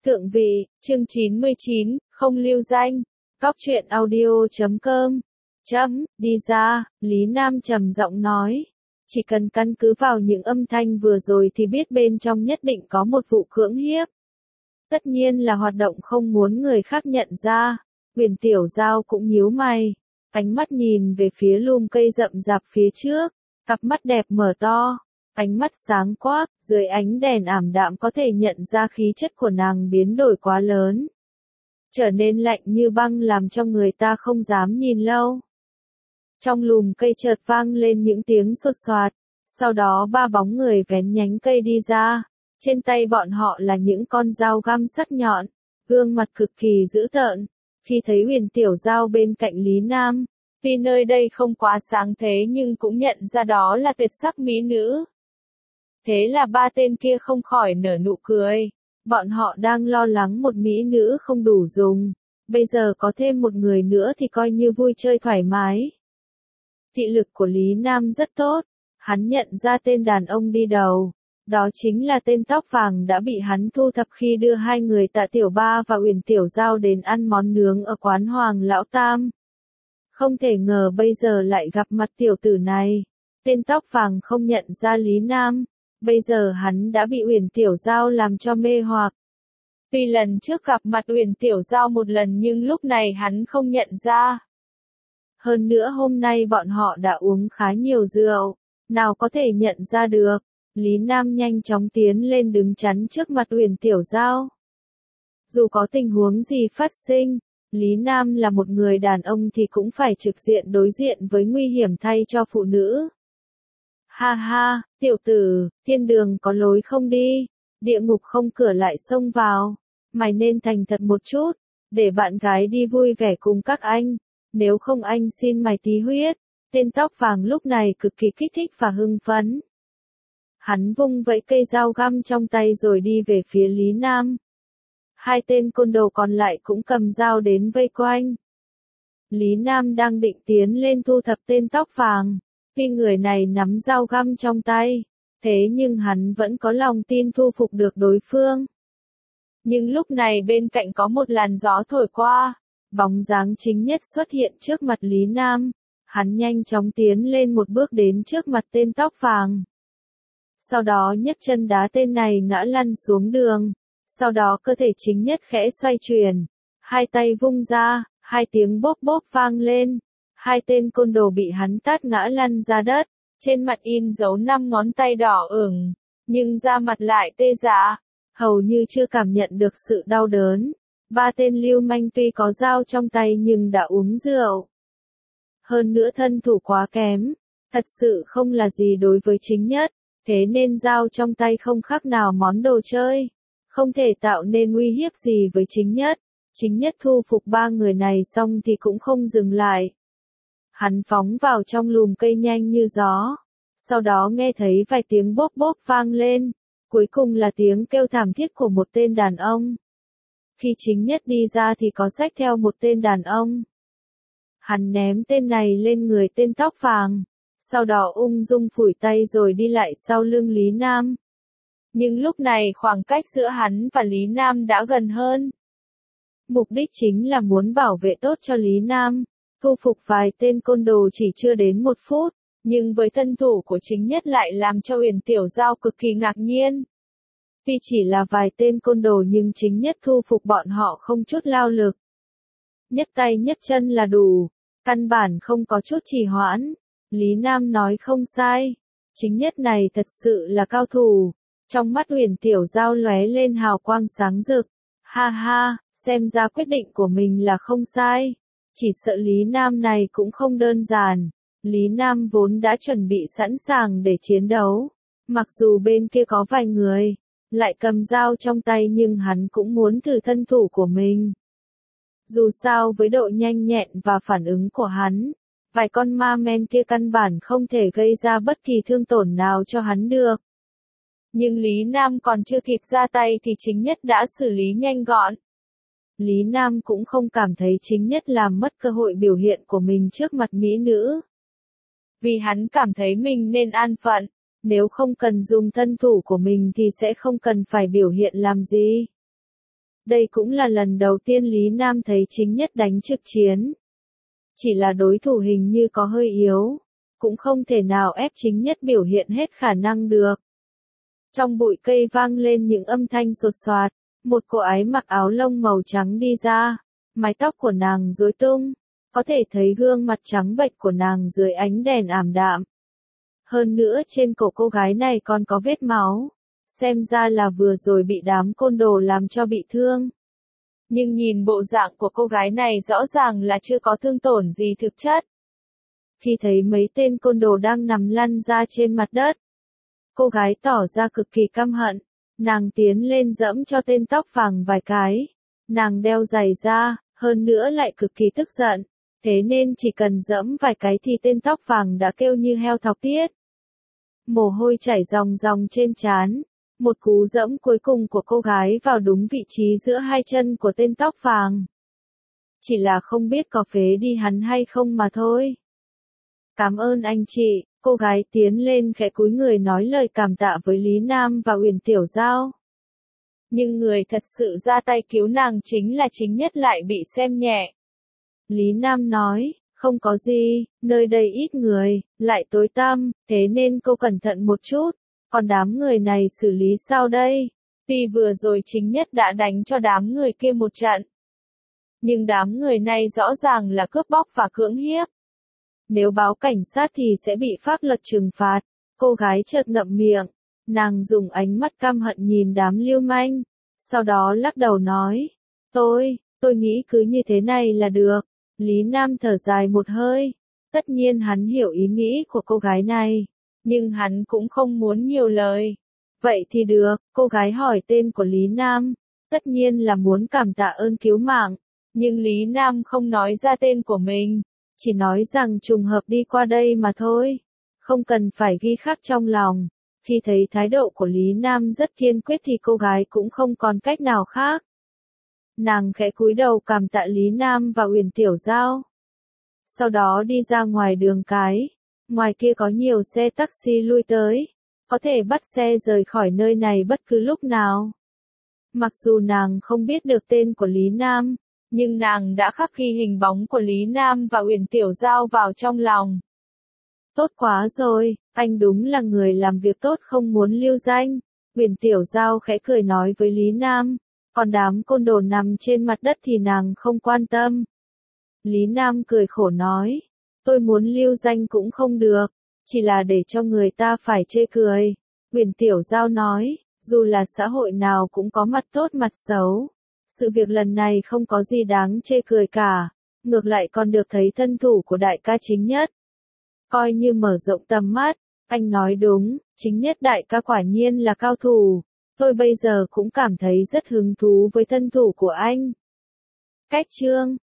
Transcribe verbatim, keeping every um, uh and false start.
Thượng vị, chương chín mươi chín, không lưu danh. Góc truyện audio chấm com. Chấm, đi ra, Lý Nam trầm giọng nói. Chỉ cần căn cứ vào những âm thanh vừa rồi thì biết bên trong nhất định có một vụ cưỡng hiếp. Tất nhiên là hoạt động không muốn người khác nhận ra. Huyền Tiểu Giao cũng nhíu mày. Ánh mắt nhìn về phía lùm cây rậm rạp phía trước. Cặp mắt đẹp mở to. Ánh mắt sáng quắc, dưới ánh đèn ảm đạm có thể nhận ra khí chất của nàng biến đổi quá lớn. Trở nên lạnh như băng làm cho người ta không dám nhìn lâu. Trong lùm cây chợt vang lên những tiếng sột soạt, sau đó ba bóng người vén nhánh cây đi ra. Trên tay bọn họ là những con dao găm sắc nhọn, gương mặt cực kỳ dữ tợn. Khi thấy Huyền Tiểu Giao bên cạnh Lý Nam, vì nơi đây không quá sáng thế nhưng cũng nhận ra đó là tuyệt sắc mỹ nữ. Thế là ba tên kia không khỏi nở nụ cười. Bọn họ đang lo lắng một mỹ nữ không đủ dùng. Bây giờ có thêm một người nữa thì coi như vui chơi thoải mái. Thị lực của Lý Nam rất tốt. Hắn nhận ra tên đàn ông đi đầu. Đó chính là tên tóc vàng đã bị hắn thu thập khi đưa hai người Tạ Tiểu Ba và Huyền Tiểu Giao đến ăn món nướng ở quán Hoàng Lão Tam. Không thể ngờ bây giờ lại gặp mặt tiểu tử này. Tên tóc vàng không nhận ra Lý Nam. Bây giờ hắn đã bị Huyền Tiểu Giao làm cho mê hoặc. Tuy lần trước gặp mặt Huyền Tiểu Giao một lần nhưng lúc này hắn không nhận ra. Hơn nữa hôm nay bọn họ đã uống khá nhiều rượu, nào có thể nhận ra được. Lý Nam nhanh chóng tiến lên đứng chắn trước mặt Huyền Tiểu Giao. Dù có tình huống gì phát sinh, Lý Nam là một người đàn ông thì cũng phải trực diện đối diện với nguy hiểm thay cho phụ nữ. Ha ha, tiểu tử, thiên đường có lối không đi, địa ngục không cửa lại xông vào. Mày nên thành thật một chút, để bạn gái đi vui vẻ cùng các anh, nếu không anh xin mày tí huyết. Tên tóc vàng lúc này cực kỳ kích thích và hưng phấn. Hắn vung vẫy cây dao găm trong tay rồi đi về phía Lý Nam. Hai tên côn đồ còn lại cũng cầm dao đến vây quanh. Lý Nam đang định tiến lên thu thập tên tóc vàng. Khi người này nắm dao găm trong tay, thế nhưng hắn vẫn có lòng tin thu phục được đối phương. Nhưng lúc này bên cạnh có một làn gió thổi qua, bóng dáng chính nhất xuất hiện trước mặt Lý Nam. Hắn nhanh chóng tiến lên một bước đến trước mặt tên tóc vàng. Sau đó nhấc chân đá tên này ngã lăn xuống đường. Sau đó cơ thể chính nhất khẽ xoay chuyển, hai tay vung ra, hai tiếng bốp bốp vang lên. Hai tên côn đồ bị hắn tát ngã lăn ra đất, trên mặt in dấu năm ngón tay đỏ ửng, nhưng da mặt lại tê rã, hầu như chưa cảm nhận được sự đau đớn. Ba tên lưu manh tuy có dao trong tay nhưng đã uống rượu. Hơn nữa thân thủ quá kém, thật sự không là gì đối với chính nhất, thế nên dao trong tay không khác nào món đồ chơi, không thể tạo nên nguy hiếp gì với chính nhất. Chính nhất thu phục ba người này xong thì cũng không dừng lại. Hắn phóng vào trong lùm cây nhanh như gió. Sau đó nghe thấy vài tiếng bốp bốp vang lên. Cuối cùng là tiếng kêu thảm thiết của một tên đàn ông. Khi chính nhất đi ra thì có xách theo một tên đàn ông. Hắn ném tên này lên người tên tóc vàng. Sau đó ung dung phủi tay rồi đi lại sau lưng Lý Nam. Nhưng lúc này khoảng cách giữa hắn và Lý Nam đã gần hơn. Mục đích chính là muốn bảo vệ tốt cho Lý Nam. Thu phục vài tên côn đồ chỉ chưa đến một phút, nhưng với thân thủ của chính nhất lại làm cho Huyền Tiểu Giao cực kỳ ngạc nhiên. Tuy chỉ là vài tên côn đồ nhưng chính nhất thu phục bọn họ không chút lao lực. Nhấc tay nhấc chân là đủ, căn bản không có chút trì hoãn. Lý Nam nói không sai, chính nhất này thật sự là cao thủ. Trong mắt Huyền Tiểu Giao lóe lên hào quang sáng rực. Ha ha, xem ra quyết định của mình là không sai. Chỉ sợ Lý Nam này cũng không đơn giản. Lý Nam vốn đã chuẩn bị sẵn sàng để chiến đấu. Mặc dù bên kia có vài người, lại cầm dao trong tay nhưng hắn cũng muốn thử thân thủ của mình. Dù sao với độ nhanh nhẹn và phản ứng của hắn, vài con ma men kia căn bản không thể gây ra bất kỳ thương tổn nào cho hắn được. Nhưng Lý Nam còn chưa kịp ra tay thì chính nhất đã xử lý nhanh gọn. Lý Nam cũng không cảm thấy chính nhất làm mất cơ hội biểu hiện của mình trước mặt mỹ nữ. Vì hắn cảm thấy mình nên an phận, nếu không cần dùng thân thủ của mình thì sẽ không cần phải biểu hiện làm gì. Đây cũng là lần đầu tiên Lý Nam thấy Chính Nhất đánh trực chiến. Chỉ là đối thủ hình như có hơi yếu, cũng không thể nào ép Chính Nhất biểu hiện hết khả năng được. Trong bụi cây vang lên những âm thanh sột soạt, một cô ái mặc áo lông màu trắng đi ra, mái tóc của nàng rối tung, có thể thấy gương mặt trắng bệch của nàng dưới ánh đèn ảm đạm. Hơn nữa trên cổ cô gái này còn có vết máu, xem ra là vừa rồi bị đám côn đồ làm cho bị thương. Nhưng nhìn bộ dạng của cô gái này rõ ràng là chưa có thương tổn gì thực chất. Khi thấy mấy tên côn đồ đang nằm lăn ra trên mặt đất, cô gái tỏ ra cực kỳ căm hận, nàng tiến lên giẫm cho tên tóc vàng vài cái, nàng đeo giày ra, hơn nữa lại cực kỳ tức giận, thế nên chỉ cần giẫm vài cái thì tên tóc vàng đã kêu như heo thọc tiết. Mồ hôi chảy ròng ròng trên trán, một cú giẫm cuối cùng của cô gái vào đúng vị trí giữa hai chân của tên tóc vàng. Chỉ là không biết có phế đi hắn hay không mà thôi. Cảm ơn anh chị, cô gái tiến lên khẽ cúi người nói lời cảm tạ với Lý Nam và Uyển Tiểu Giao. Nhưng người thật sự ra tay cứu nàng chính là Chính Nhất lại bị xem nhẹ. Lý Nam nói, không có gì, nơi đây ít người, lại tối tăm, thế nên cô cẩn thận một chút, còn đám người này xử lý sao đây? Tuy vừa rồi Chính Nhất đã đánh cho đám người kia một trận, nhưng đám người này rõ ràng là cướp bóc và cưỡng hiếp. Nếu báo cảnh sát thì sẽ bị pháp luật trừng phạt. Cô gái chợt ngậm miệng, nàng dùng ánh mắt căm hận nhìn đám lưu manh, sau đó lắc đầu nói, tôi, tôi nghĩ cứ như thế này là được. Lý Nam thở dài một hơi, tất nhiên hắn hiểu ý nghĩ của cô gái này, nhưng hắn cũng không muốn nhiều lời. Vậy thì được, cô gái hỏi tên của Lý Nam, tất nhiên là muốn cảm tạ ơn cứu mạng, nhưng Lý Nam không nói ra tên của mình. Chỉ nói rằng trùng hợp đi qua đây mà thôi, không cần phải ghi khắc trong lòng. Khi thấy thái độ của Lý Nam rất kiên quyết thì cô gái cũng không còn cách nào khác. Nàng khẽ cúi đầu cảm tạ Lý Nam và Uyển Tiểu Giao. Sau đó đi ra ngoài đường cái, ngoài kia có nhiều xe taxi lui tới, có thể bắt xe rời khỏi nơi này bất cứ lúc nào. Mặc dù nàng không biết được tên của Lý Nam, nhưng nàng đã khắc ghi hình bóng của Lý Nam và Uyển Tiểu Giao vào trong lòng. Tốt quá rồi, anh đúng là người làm việc tốt không muốn lưu danh. Uyển Tiểu Giao khẽ cười nói với Lý Nam, còn đám côn đồ nằm trên mặt đất thì nàng không quan tâm. Lý Nam cười khổ nói, tôi muốn lưu danh cũng không được, chỉ là để cho người ta phải chê cười. Uyển Tiểu Giao nói, dù là xã hội nào cũng có mặt tốt mặt xấu. Sự việc lần này không có gì đáng chê cười cả, ngược lại còn được thấy thân thủ của đại ca Chính Nhất. Coi như mở rộng tầm mắt, anh nói đúng, Chính Nhất đại ca quả nhiên là cao thủ, tôi bây giờ cũng cảm thấy rất hứng thú với thân thủ của anh. Cách chương